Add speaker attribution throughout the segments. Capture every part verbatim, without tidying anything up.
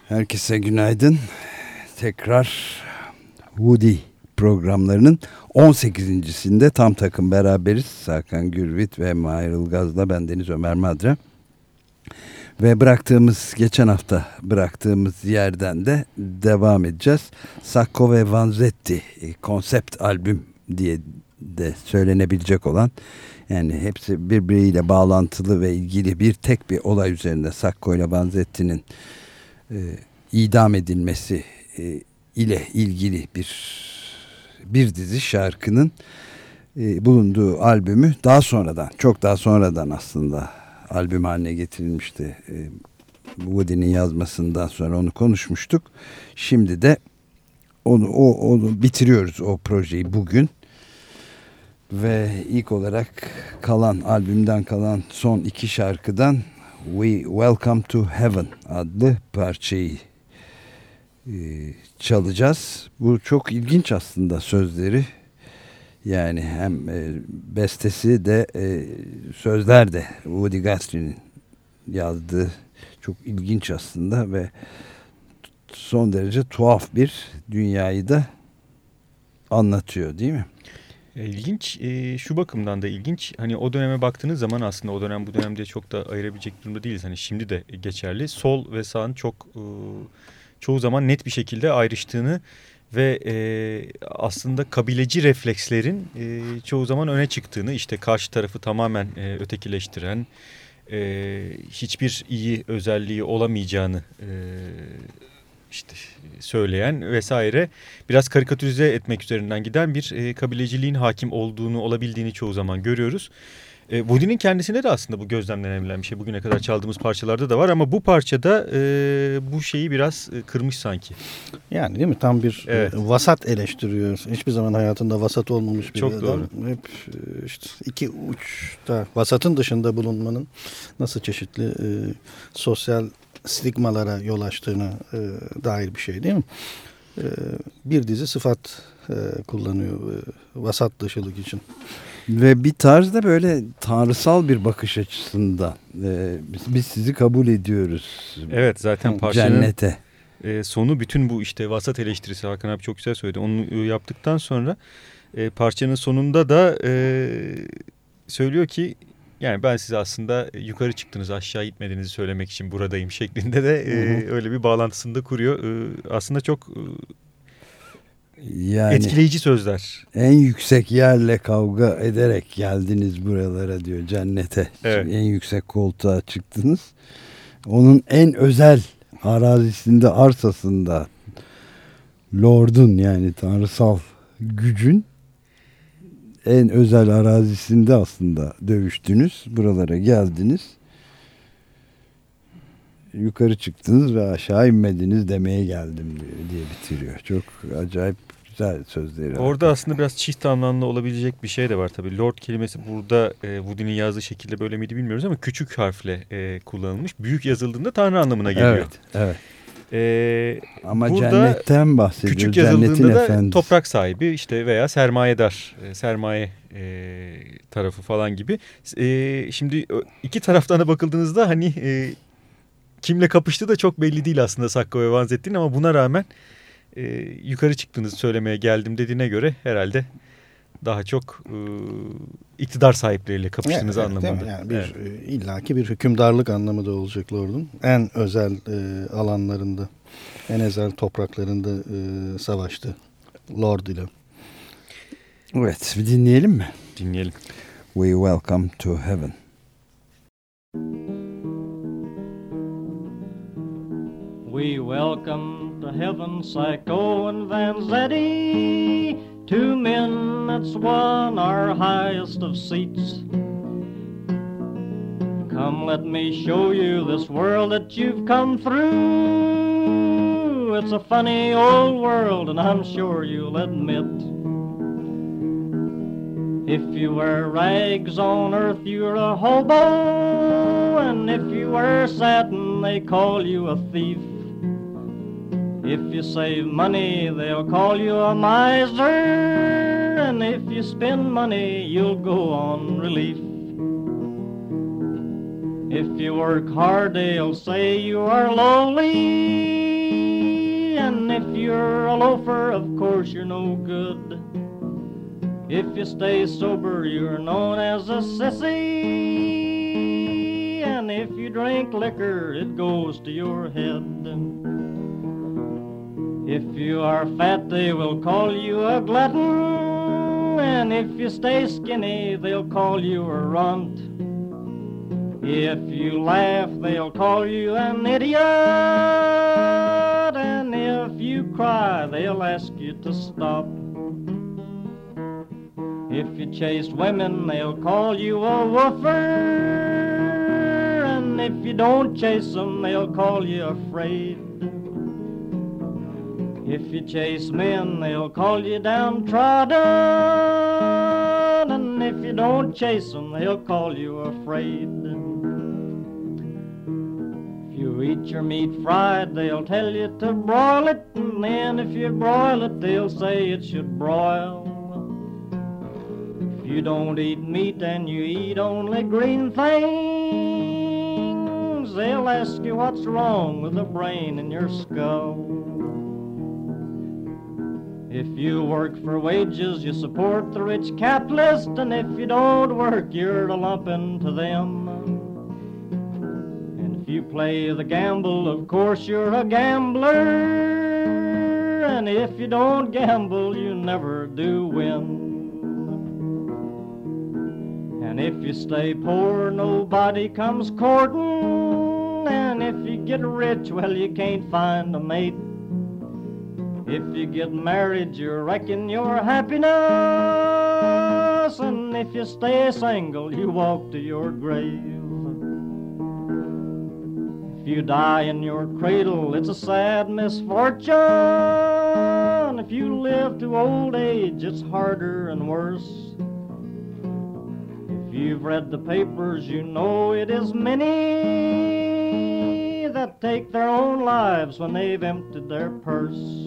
Speaker 1: Herkese günaydın. Tekrar Woody programlarının on sekizincisinde tam takım beraberiz. Serkan Gürvit ve Mahir Ilgaz'la bendeniz Ömer Madra. Ve bıraktığımız, geçen hafta bıraktığımız yerden de devam edeceğiz. Sacco ve Vanzetti konsept albüm diye de söylenebilecek olan, yani hepsi birbiriyle bağlantılı ve ilgili bir tek bir olay üzerinde, Sacco ile Vanzetti'nin e, idam edilmesi e, ile ilgili bir bir dizi şarkının e, bulunduğu albümü daha sonradan, çok daha sonradan aslında albüm haline getirilmişti. E, Woody'nin yazmasından sonra onu konuşmuştuk. Şimdi de onu, o, onu bitiriyoruz, o projeyi bugün. Ve ilk olarak kalan, albümden kalan son iki şarkıdan We Welcome to Heaven adlı parçayı e, çalacağız. Bu çok ilginç aslında sözleri. Yani hem e, bestesi de e, sözler de Woody Guthrie'nin yazdığı, çok ilginç aslında ve son derece tuhaf bir dünyayı da anlatıyor, değil mi?
Speaker 2: İlginç, e, şu bakımdan da ilginç. Hani o döneme baktığınız zaman aslında o dönem bu dönemde çok da ayırabilecek durumda değiliz. Hani şimdi de geçerli. Sol ve sağın çok e, çoğu zaman net bir şekilde ayrıştığını ve e, aslında kabileci reflekslerin e, çoğu zaman öne çıktığını, işte karşı tarafı tamamen e, ötekileştiren, e, hiçbir iyi özelliği olamayacağını e, işte söyleyen vesaire, biraz karikatürize etmek üzerinden giden bir e, kabileciliğin hakim olduğunu, olabildiğini çoğu zaman görüyoruz. E, Woody'nin kendisine de aslında bu gözlemlenebilen bir şey. Bugüne kadar çaldığımız parçalarda da var ama bu parçada e, bu şeyi biraz e, kırmış sanki.
Speaker 3: Yani değil mi? Tam bir evet. e, vasat eleştiriyor. Hiçbir zaman hayatında vasat olmamış bir
Speaker 2: Çok
Speaker 3: adam.
Speaker 2: Doğru.
Speaker 3: Hep e, işte iki uçta, vasatın dışında bulunmanın nasıl çeşitli e, sosyal stigmalara yol açtığına e, dair bir şey, değil mi? E, bir dizi sıfat e, kullanıyor e, vasat dışılık için.
Speaker 1: Ve bir tarzda böyle tanrısal bir bakış açısında e, biz, biz sizi kabul ediyoruz.
Speaker 2: Evet, zaten parçanın
Speaker 1: cennete.
Speaker 2: E, sonu bütün bu işte vasat eleştirisi, Hakan abi çok güzel söyledi. Onu e, yaptıktan sonra e, parçanın sonunda da e, söylüyor ki, yani ben size aslında yukarı çıktınız, aşağı gitmediğinizi söylemek için buradayım şeklinde de e, öyle bir bağlantısını da kuruyor. E, aslında çok e, yani etkileyici sözler.
Speaker 1: En yüksek yerle kavga ederek geldiniz buralara diyor, cennete. Evet. En yüksek koltuğa çıktınız. Onun en özel arazisinde, arsasında, Lord'un, yani tanrısal gücün en özel arazisinde aslında dövüştünüz. Buralara geldiniz. Yukarı çıktınız ve aşağı inmediniz demeye geldim diyor, diye bitiriyor. Çok acayip güzel sözleri.
Speaker 2: Orada aslında biraz çift anlamlı olabilecek bir şey de var tabii. Lord kelimesi burada e, Woody'nin yazdığı şekilde böyle miydi bilmiyoruz ama küçük harfle e, kullanılmış. Büyük yazıldığında Tanrı anlamına geliyor.
Speaker 1: Evet, evet.
Speaker 2: Ee,
Speaker 1: Ama cennetten bahsediyor.
Speaker 2: Küçük yazıldığında da efendisi, toprak sahibi işte veya sermayedar, sermaye e, tarafı falan gibi. E, şimdi iki taraftan da bakıldığınızda hani e, kimle kapıştığı da çok belli değil aslında Sacco ve Vanzetti'nin, ama buna rağmen e, yukarı çıktığınızı söylemeye geldim dediğine göre herhalde daha çok e, iktidar sahipleriyle kapıştığınız evet, anlamında.
Speaker 3: Yani bir evet. e, illaki bir hükümdarlık anlamı da olacak Lord'un. En özel e, alanlarında, en özel topraklarında e, savaştı Lord ile.
Speaker 1: Evet, bir dinleyelim mi?
Speaker 2: Dinleyelim.
Speaker 1: We welcome to heaven.
Speaker 4: We welcome to heaven Sacco and Vanzetti, two men that's won our highest of seats. Come, let me show you this world that you've come through. It's a funny old world, and I'm sure you'll admit, if you wear rags on earth, you're a hobo, and if you wear satin, they call you a thief. If you save money, they'll call you a miser, and if you spend money, you'll go on relief. If you work hard, they'll say you are lowly, you're a loafer, of course you're no good. If you stay sober, you're known as a sissy. And if you drink liquor, it goes to your head. If you are fat, they will call you a glutton. And if you stay skinny, they'll call you a runt. If you laugh, they'll call you an idiot. And if you cry, they'll ask you to stop. If you chase women, they'll call you a woofer. And if you don't chase them, they'll call you afraid. If you chase men, they'll call you downtrodden. And if you don't chase them, they'll call you afraid. If you eat your meat fried, they'll tell you to broil it. And then if you broil it, they'll say it should broil. If you don't eat meat and you eat only green things, they'll ask you what's wrong with the brain in your skull. If you work for wages, you support the rich capitalist, and if you don't work, you're a lumpen to them. And if you play the gamble, of course you're a gambler, and if you don't gamble, you never do win. And if you stay poor, nobody comes courting, and if you get rich, well, you can't find a mate. If you get married, you reckon your happiness, and if you stay single, you walk to your grave. If you die in your cradle, it's a sad misfortune. If you live to old age, it's harder and worse. If you've read the papers, you know it is many that take their own lives when they've emptied their purse.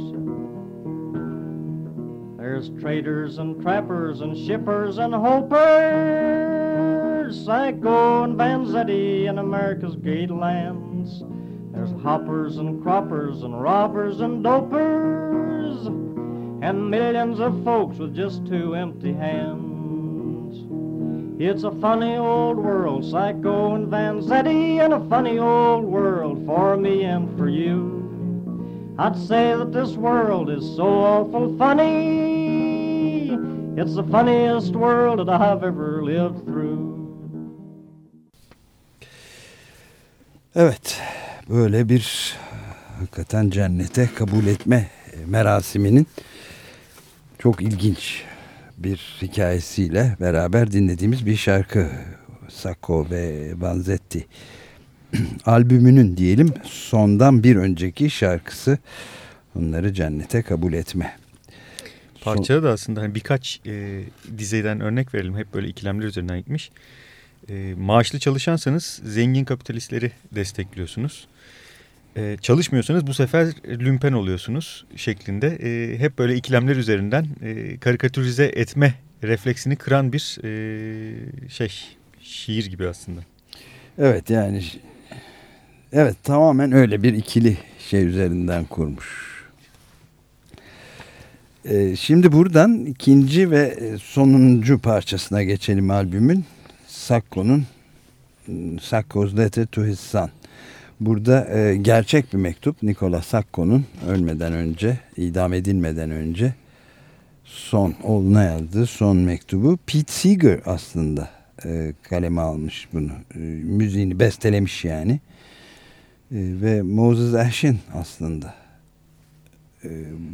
Speaker 4: There's traders and trappers and shippers and hopers, Psycho and Vanzetti in America's great lands. There's hoppers and croppers and robbers and dopers, and millions of folks with just two empty hands. It's a funny old world, Psycho and Vanzetti, and a funny old world for me and for you. I'd say that this world is so awful funny. It's the funniest world that I've ever lived through.
Speaker 1: Evet, böyle bir hakikaten cennete kabul etme merasiminin çok ilginç bir hikayesiyle beraber dinlediğimiz bir şarkı. Sacco ve Vanzetti albümünün diyelim sondan bir önceki şarkısı, onları cennete kabul etme.
Speaker 2: Parçada da aslında hani birkaç e, dizeden örnek verelim. Hep böyle ikilemler üzerinden gitmiş. E, maaşlı çalışansanız zengin kapitalistleri destekliyorsunuz. E, çalışmıyorsanız bu sefer lümpen oluyorsunuz şeklinde. E, hep böyle ikilemler üzerinden e, karikatürize etme refleksini kıran bir e, şey şiir gibi aslında.
Speaker 1: Evet yani evet tamamen öyle bir ikili şey üzerinden kurmuş. Ee, şimdi buradan ikinci ve sonuncu parçasına geçelim albümün. Sacco'nun Sacco's Letter to His Son. Burada e, gerçek bir mektup. Nicola Sacco'nun ölmeden önce, idam edilmeden önce son oğluna yazdığı son mektubu. Pete Seeger aslında e, kaleme almış bunu. E, müziğini bestelemiş yani. E, ve Moses Ash'in aslında e,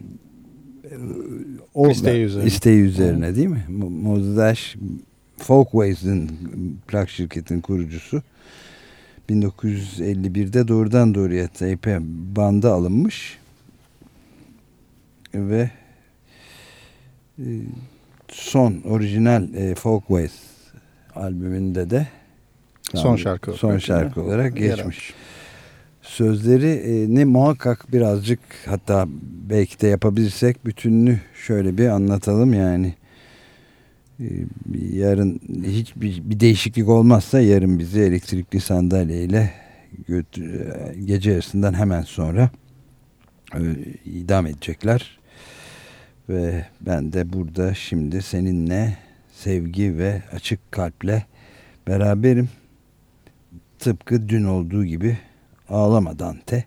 Speaker 1: o
Speaker 3: isteği üzerine,
Speaker 1: isteği üzerine değil mi? Moses Ash Folkways'in plak şirketin kurucusu. bin dokuz yüz elli birde doğrudan doğruya teype banda alınmış ve e, son orijinal e, Folkways albümünde de
Speaker 3: son şarkı
Speaker 1: son şarkı olarak geçmiş. Sözleri e, ne muhakkak birazcık, hatta belki de yapabilirsek bütününü şöyle bir anlatalım yani. E, yarın hiçbir bir değişiklik olmazsa yarın bizi elektrikli sandalyeyle götür, gece yarısından hemen sonra idam edecekler. Ve ben de burada şimdi seninle sevgi ve açık kalple beraberim. Tıpkı dün olduğu gibi ağlama Dante.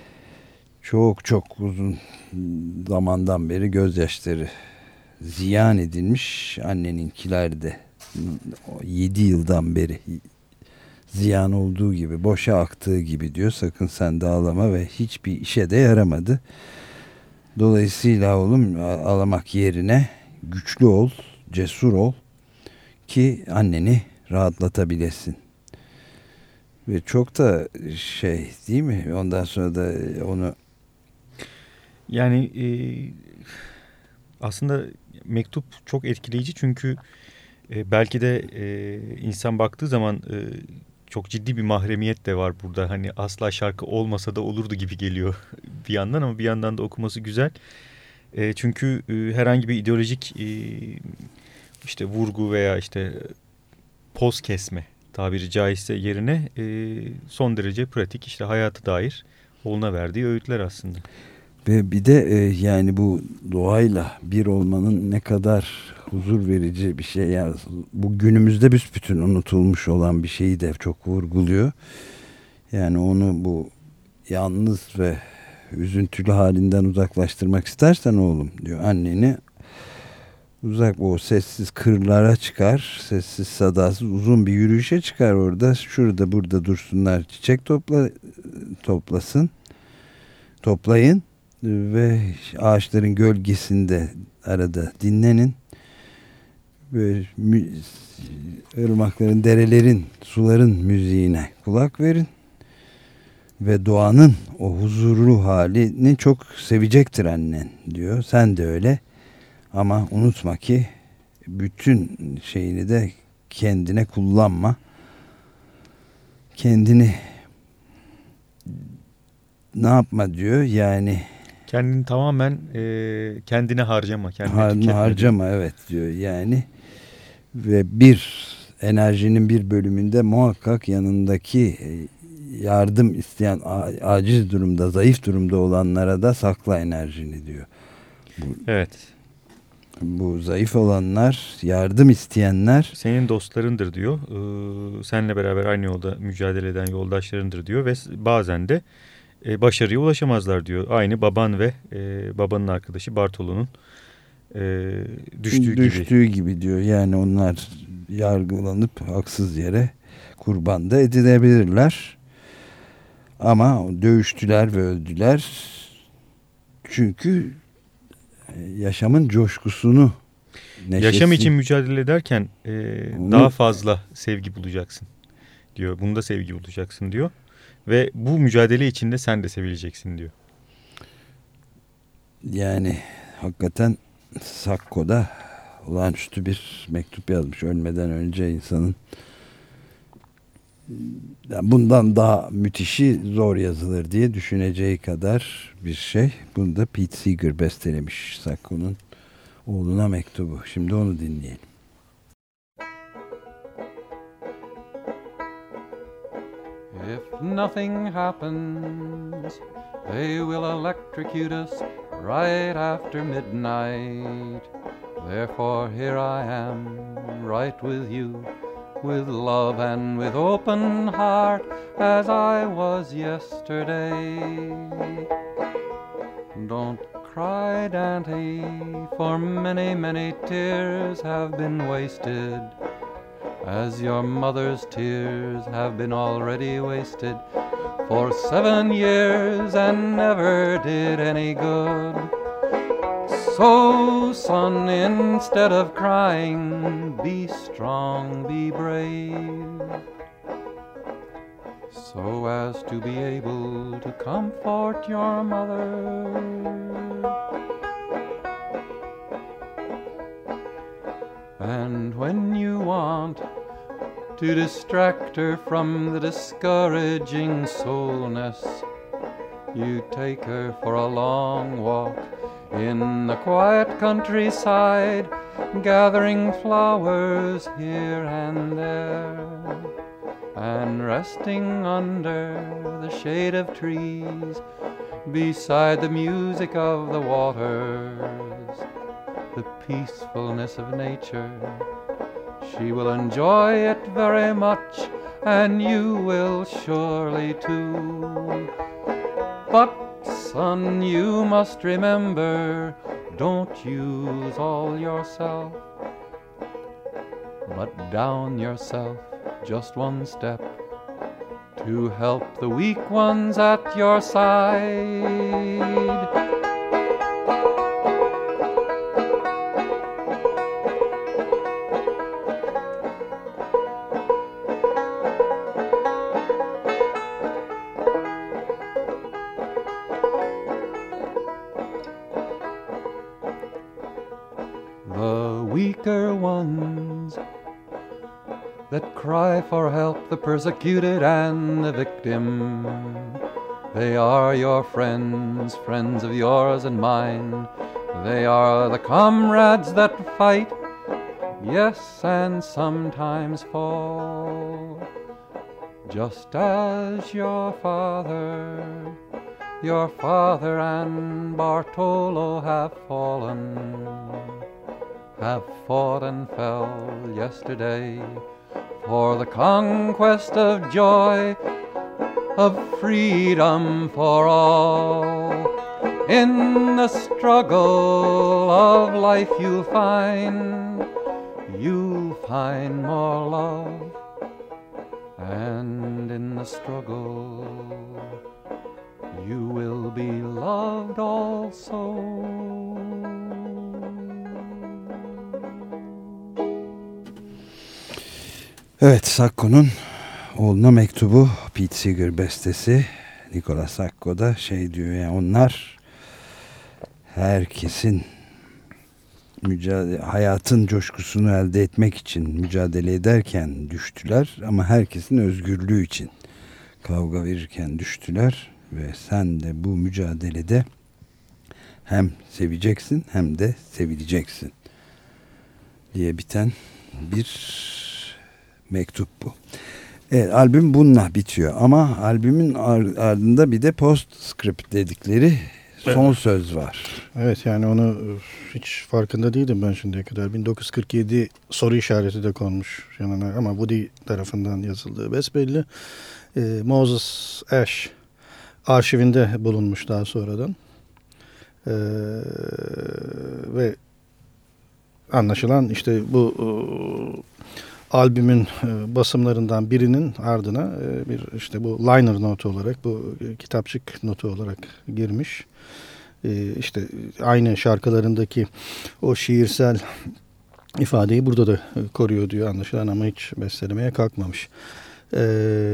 Speaker 1: Çok çok uzun zamandan beri gözyaşları ziyan edilmiş. Anneninkiler de yedi yıldan beri ziyan olduğu gibi, boşa aktığı gibi diyor. Sakın sen de ağlama ve hiçbir işe de yaramadı. Dolayısıyla oğlum ağlamak yerine güçlü ol, cesur ol ki anneni rahatlatabilesin. Ve çok da şey değil mi? Ondan sonra da onu
Speaker 2: yani e, aslında mektup çok etkileyici çünkü e, belki de e, insan baktığı zaman e, çok ciddi bir mahremiyet de var burada. Hani asla şarkı olmasa da olurdu gibi geliyor bir yandan ama bir yandan da okuması güzel. E, çünkü e, herhangi bir ideolojik e, işte vurgu veya işte poz kesme tabiri caizse yerine e, son derece pratik işte hayata dair oğluna verdiği öğütler aslında.
Speaker 1: Ve bir de e, yani bu doğayla bir olmanın ne kadar huzur verici bir şey. Yani bu günümüzde büsbütün unutulmuş olan bir şeyi de çok vurguluyor. Yani onu bu yalnız ve üzüntülü halinden uzaklaştırmak istersen oğlum diyor, anneni uzak o sessiz kırlara çıkar, sessiz sadasız uzun bir yürüyüşe çıkar orada. Şurada burada dursunlar, çiçek topla toplasın, toplayın ve ağaçların gölgesinde arada dinlenin. Böyle ırmakların, derelerin, suların müziğine kulak verin ve doğanın o huzurlu halini çok sevecektir annen diyor. Sen de öyle. Ama unutma ki bütün şeyini de kendine kullanma. Kendini ne yapma diyor yani.
Speaker 2: Kendini tamamen e, kendine harcama. Kendine
Speaker 1: Har harcama diyor. Evet diyor yani. Ve bir enerjinin bir bölümünde muhakkak yanındaki yardım isteyen, aciz durumda, zayıf durumda olanlara da sakla enerjini diyor. Bu,
Speaker 2: evet.
Speaker 1: Bu zayıf olanlar, yardım isteyenler
Speaker 2: senin dostlarındır diyor. Ee, seninle beraber aynı yolda mücadele eden yoldaşlarındır diyor ve bazen de e, başarıya ulaşamazlar diyor. Aynı baban ve e, babanın arkadaşı Bartolo'nun e, düştüğü,
Speaker 1: düştüğü
Speaker 2: gibi.
Speaker 1: gibi diyor. Yani onlar yargılanıp haksız yere kurban da edilebilirler. Ama dövüştüler ve öldüler. Çünkü yaşamın coşkusunu, neşesi,
Speaker 2: yaşam için mücadele ederken e, onu, daha fazla sevgi bulacaksın diyor. Bunda sevgi bulacaksın diyor. Ve bu mücadele içinde sen de sevileceksin diyor.
Speaker 1: Yani hakikaten Sakko'da olağanüstü bir mektup yazmış. Ölmeden önce insanın bundan daha müthişi zor yazılır diye düşüneceği kadar bir şey. Bunu da Pete Seeger bestelemiş, Sakko'nun oğluna mektubu. Şimdi onu dinleyelim.
Speaker 5: If nothing happens, they will electrocute us right after midnight. Therefore here I am, right with you, with love and with open heart, as I was yesterday. Don't cry, Dante, for many, many tears have been wasted, as your mother's tears have been already wasted for seven years and never did any good. So, son, instead of crying, be strong, be brave, so as to be able to comfort your mother. And when you want to distract her from the discouraging soulness, you take her for a long walk in the quiet countryside, gathering flowers here and there, and resting under the shade of trees, beside the music of the waters, the peacefulness of nature. She will enjoy it very much, and you will surely too. But son, you must remember, don't use all yourself, but down yourself just one step to help the weak ones at your side. That cry for help, the persecuted and the victim. They are your friends, friends of yours and mine. They are the comrades that fight, yes, and sometimes fall. Just as your father, your father and Bartolo have fallen, have fought and fell yesterday for the conquest of joy, of freedom for all. In the struggle of life you'll find, you'll find more love. And in the struggle you will be loved also.
Speaker 1: Evet, Sacco'nun oğluna mektubu, Pete Seeger bestesi. Nicola Sacco da şey diyor, yani onlar herkesin mücadele, hayatın coşkusunu elde etmek için mücadele ederken düştüler ama herkesin özgürlüğü için kavga verirken düştüler ve sen de bu mücadelede hem seveceksin hem de sevileceksin diye biten bir mektup bu. Evet, albüm bununla bitiyor ama albümün ardında bir de postscript dedikleri son evet. söz var.
Speaker 3: Evet, yani onu hiç farkında değildim ben şimdiye kadar. bin dokuz yüz kırk yedi soru işareti de konmuş yanına ama Woody tarafından yazıldığı besbelli. Ee, Moses Ash arşivinde bulunmuş daha sonradan. Ee, ve anlaşılan işte bu albümün e, basımlarından birinin ardına e, bir işte bu liner notu olarak, bu e, kitapçık notu olarak girmiş. E, işte aynı şarkılarındaki o şiirsel ifadeyi burada da e, koruyor diyor anlaşılan ama hiç bestelemeye kalkmamış. E,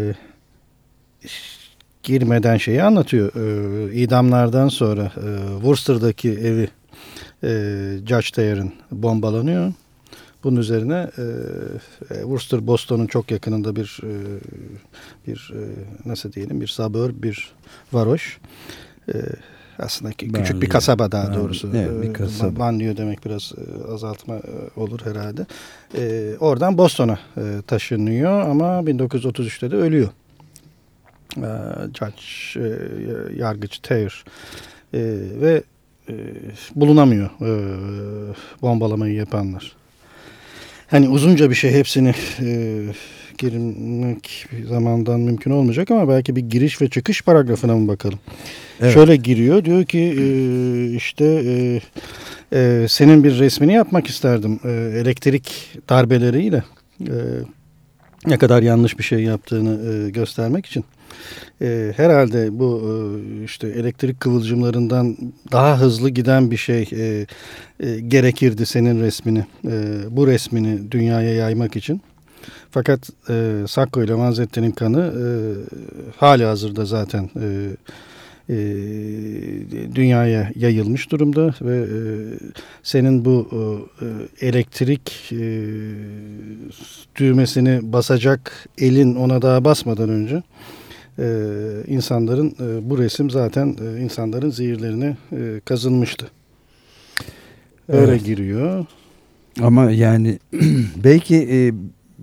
Speaker 3: girmeden şeyi anlatıyor. E, idamlardan sonra e, Worcester'daki evi e, Judge Thayer'ın bombalanıyor. Bunun üzerine e, Worcester, Boston'un çok yakınında bir e, bir e, nasıl diyelim bir suburb, bir varoş. E, aslında küçük banlieue. Bir kasaba daha doğrusu.
Speaker 1: Evet, bir kasaba.
Speaker 3: Banlieue demek biraz e, azaltma e, olur herhalde. E, oradan Boston'a e, taşınıyor ama bin dokuz yüz otuz üçte de ölüyor. E, Judge, e, yargıç Thayer e, ve e, bulunamıyor e, bombalamayı yapanlar. Hani uzunca bir şey, hepsini e, girmek zamandan mümkün olmayacak ama belki bir giriş ve çıkış paragrafına mı bakalım? Evet. Şöyle giriyor, diyor ki e, işte e, e, senin bir resmini yapmak isterdim e, elektrik darbeleriyle e, ne kadar yanlış bir şey yaptığını e, göstermek için. E, herhalde bu e, işte elektrik kıvılcımlarından daha hızlı giden bir şey e, e, gerekirdi senin resmini, e, bu resmini dünyaya yaymak için. Fakat e, Sacco ile Vanzette'nin kanı e, hali hazırda zaten e, e, dünyaya yayılmış durumda ve e, senin bu e, elektrik e, düğmesini basacak elin ona daha basmadan önce Ee, insanların e, bu resim zaten e, insanların zihirlerine e, kazınmıştı. Öyle evet. Giriyor.
Speaker 1: Ama yani belki e, e,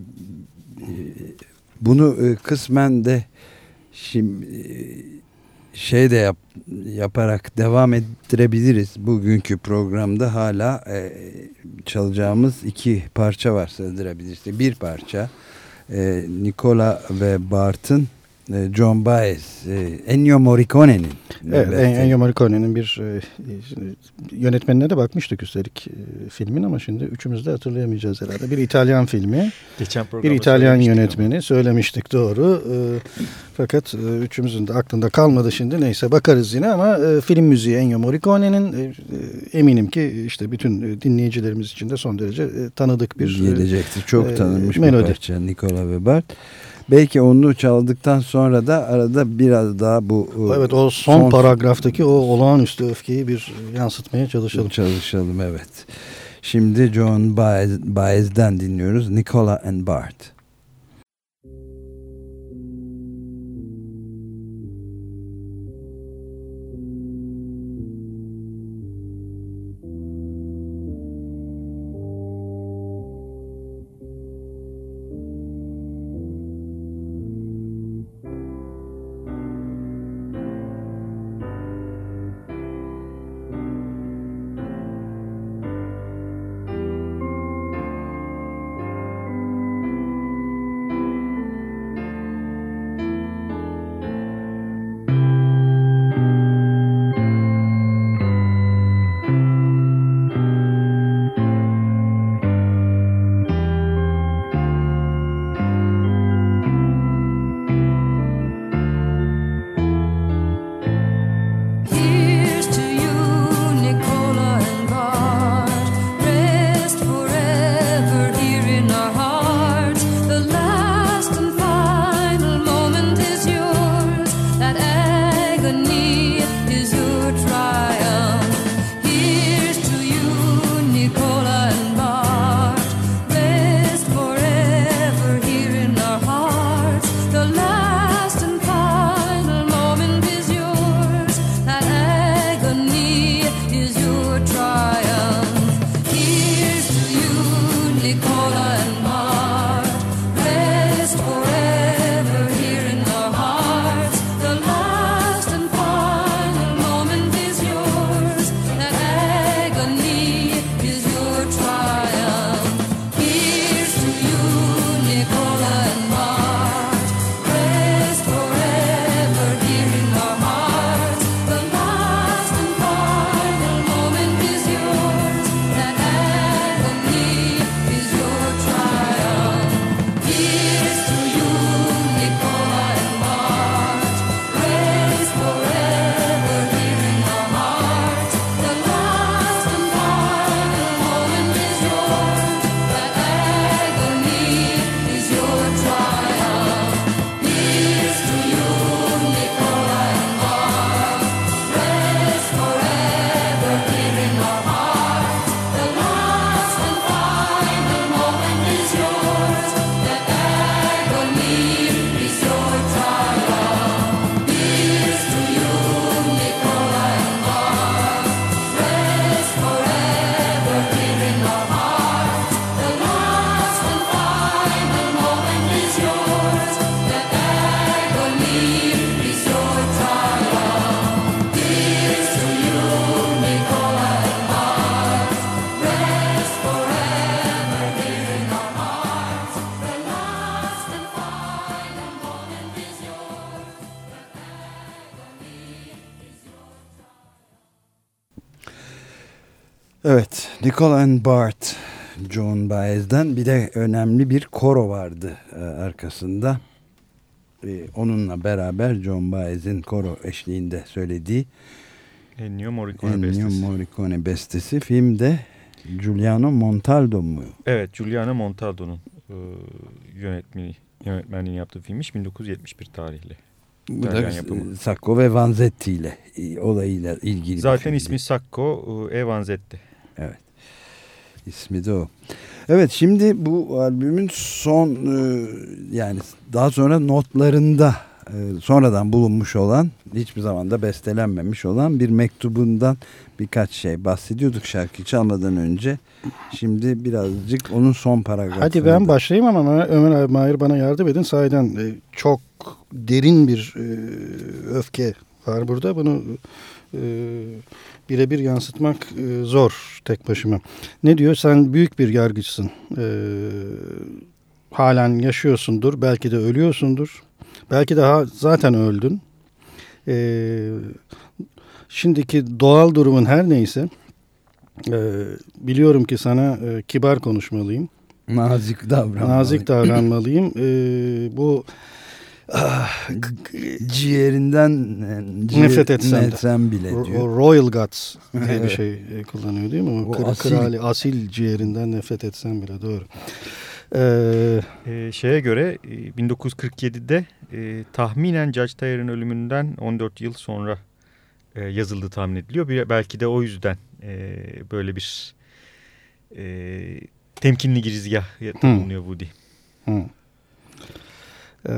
Speaker 1: bunu e, kısmen de şimdi e, şey de yap, yaparak devam ettirebiliriz. Bugünkü programda hala e, çalacağımız iki parça var, sığdırabilirse. Bir parça e, Nicola ve Bart'ın e, John Baez, e, Ennio Morricone'nin.
Speaker 3: Evet, Ennio Morricone'nin bir e, yönetmenine de bakmıştık üstelik e, filmin, ama şimdi üçümüz de hatırlayamayacağız herhalde. Bir İtalyan filmi.
Speaker 2: Geçen
Speaker 3: bir İtalyan yönetmeni ama. Söylemiştik, doğru. E, fakat e, üçümüzün de aklında kalmadı şimdi. Neyse, bakarız yine, ama e, film müziği Ennio Morricone'nin e, e, eminim ki işte bütün dinleyicilerimiz için de son derece e, tanıdık bir
Speaker 1: gelecektir. Çok e, tanınmış
Speaker 3: melodi.
Speaker 1: Bir parça Nicola ve Bart. Belki onu çaldıktan sonra da arada biraz daha bu...
Speaker 3: Evet, o son, son paragraftaki o olağanüstü öfkeyi bir yansıtmaya çalışalım.
Speaker 1: Çalışalım, evet. Şimdi John Baez, Baez'den dinliyoruz. Nicola and Bart. Evet, Nicola and Bart, John Baez'den. Bir de önemli bir koro vardı e, arkasında. E, onunla beraber John Baez'in koro eşliğinde söylediği
Speaker 2: Ennio Morricone
Speaker 1: Ennio
Speaker 2: bestesi.
Speaker 1: Morricone bestesi. Filmde Giuliano Montaldo mu?
Speaker 2: Evet, Giuliano Montaldo'nun e, yönetmeni, yönetmenliğini yaptığı filmmiş, bin dokuz yüz yetmiş bir tarihli.
Speaker 1: Bu da Sacco ve Vanzetti ile olayıyla ilgili.
Speaker 2: Zaten ismi Sacco e Vanzetti.
Speaker 1: Evet. İsmi de o. Evet, şimdi bu albümün son e, yani daha sonra notlarında e, sonradan bulunmuş olan, hiçbir zaman da bestelenmemiş olan bir mektubundan birkaç şey bahsediyorduk şarkı çalmadan önce. Şimdi birazcık onun son paragrafı.
Speaker 3: Hadi ben başlayayım ama Ömer abi, Mahir bana yardım edin. Sahiden e, çok derin bir e, öfke var burada. Bunu e, birebir yansıtmak e, zor tek başıma. Ne diyor? Sen büyük bir yargıçsın. E, halen yaşıyorsundur. Belki de ölüyorsundur. Belki daha zaten öldün. E, şimdiki doğal durumun her neyse e, biliyorum ki sana e, kibar konuşmalıyım.
Speaker 1: Nazik davranmalıyım.
Speaker 3: Nazik davranmalıyım. E, bu
Speaker 1: ah, ciğerinden ciğer,
Speaker 3: nefret etsem,
Speaker 1: etsem bile diyor.
Speaker 3: O Royal Guts diye bir şey kullanıyor değil mi? O, o kır,
Speaker 1: asil.
Speaker 3: Krali, asil ciğerinden nefret etsem bile, doğru. Ee,
Speaker 2: ee, şeye göre bin dokuz yüz kırk yedide e, tahminen Judge Thayer'ın ölümünden on dört yıl sonra e, yazıldığı tahmin ediliyor. Bir, belki de o yüzden e, böyle bir e, temkinli girizgah bulunuyor Woody.
Speaker 3: Hı. Ee,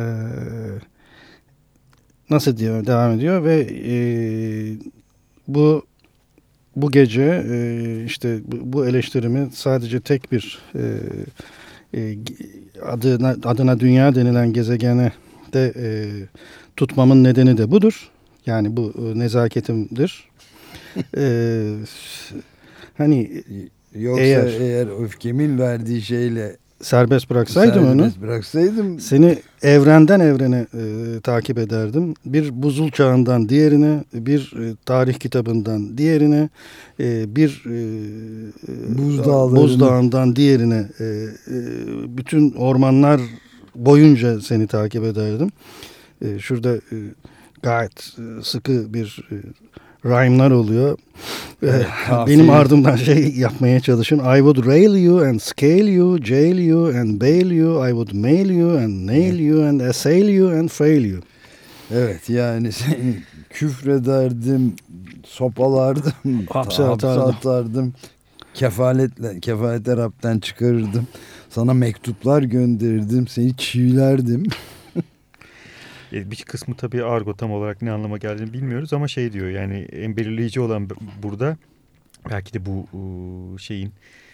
Speaker 3: nasıl diyor, devam ediyor ve e, bu bu gece e, işte bu, bu eleştirimi sadece tek bir e, e, adına adına dünya denilen gezegene de e, tutmamın nedeni de budur. Yani bu e, nezaketimdir. e, hani
Speaker 1: yoksa
Speaker 3: eğer,
Speaker 1: eğer öfkemin verdiği şeyle
Speaker 3: serbest bıraksaydım
Speaker 1: serbest
Speaker 3: onu,
Speaker 1: bıraksaydım
Speaker 3: seni evrenden evrene e, takip ederdim. Bir buzul çağından diğerine, bir e, tarih kitabından diğerine, e, bir e, buzdağından diğerine, e, e, bütün ormanlar boyunca seni takip ederdim. E, şurada e, gayet e, sıkı bir e, rhyme'lar oluyor. Evet, benim ardımdan şey yapmaya çalışın. I would rail you and scale you, jail you and bail you. I would mail you and nail you and assail you and fail you.
Speaker 1: Evet, yani seni küfrederdim, sopalardım,
Speaker 3: hapse atardım.
Speaker 1: atardım. Kefaletle, kefalete rapten çıkarırdım. Sana mektuplar gönderirdim, seni çivilerdim.
Speaker 2: Bir kısmı tabii argo, tam olarak ne anlama geldiğini bilmiyoruz ama şey diyor, yani en belirleyici olan burada belki de bu şeyin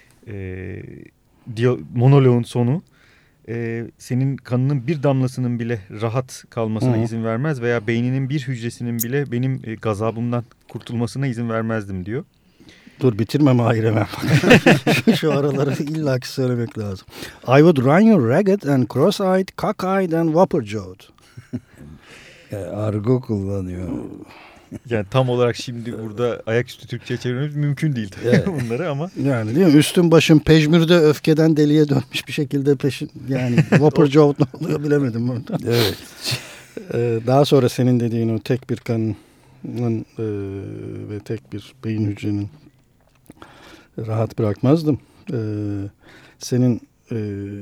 Speaker 2: e, monoloğun sonu e, senin kanının bir damlasının bile rahat kalmasına Hı. izin vermez veya beyninin bir hücresinin bile benim e, gazabımdan kurtulmasına izin vermezdim diyor.
Speaker 3: Dur, bitirmem hayır hemen. Şu araları illaki söylemek lazım. I would run you ragged and cross-eyed, cock-eyed and whopper-jawed.
Speaker 1: Argo kullanıyor.
Speaker 2: Yani tam olarak şimdi burada ayaküstü Türkçe'ye çevirmemiz mümkün değil evet. bunları ama.
Speaker 3: Yani değil mi? Üstün başım pejmürde öfkeden deliye dönmüş bir şekilde peşin, yani whopper-jawed ne oluyor bilemedim burada.
Speaker 1: Evet.
Speaker 3: Ee, daha sonra senin dediğin o tek bir kanın e, ve tek bir beyin hücrenin rahat bırakmazdım. Ee, senin e,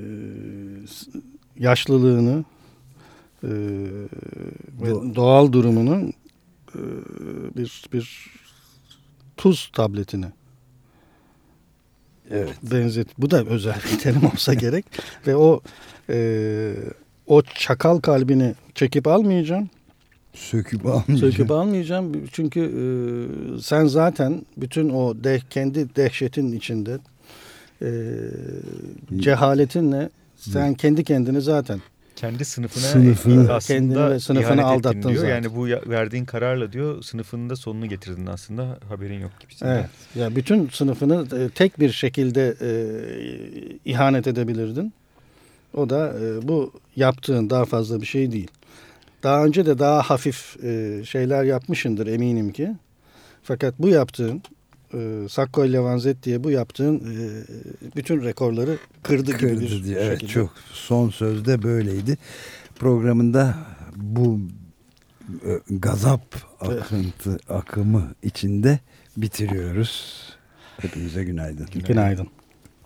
Speaker 3: yaşlılığını e, ve doğal durumunu e, bir bir tuz tabletine
Speaker 1: evet.
Speaker 3: benzet. Bu da özel bir terim olsa gerek. Ve o e, o çakal kalbini çekip almayacağım.
Speaker 1: Söküp almayacağım.
Speaker 3: Söküp almayacağım. Çünkü e, sen zaten bütün o de, kendi dehşetin içinde e, cehaletinle sen kendi kendini zaten
Speaker 2: kendi sınıfına,
Speaker 1: sınıfını,
Speaker 2: aslında
Speaker 3: ve sınıfını aldattın
Speaker 2: diyor.
Speaker 3: zaten.
Speaker 2: Yani bu verdiğin kararla diyor sınıfının da sonunu getirdin aslında, haberin yok gibisin.
Speaker 3: Evet. Ya yani bütün sınıfını tek bir şekilde e, ihanet edebilirdin. O da e, bu yaptığın daha fazla bir şey değil. Daha önce de daha hafif e, şeyler yapmışındır eminim ki. Fakat bu yaptığın e, Sacco e Levanzet diye bu yaptığın e, bütün rekorları kırdı, kırdı gibi bir
Speaker 1: diye. Evet,
Speaker 3: şekilde.
Speaker 1: çok son sözde böyleydi. Programında bu e, gazap akıntı akımı içinde bitiriyoruz. Hepinize günaydın.
Speaker 3: Günaydın. günaydın.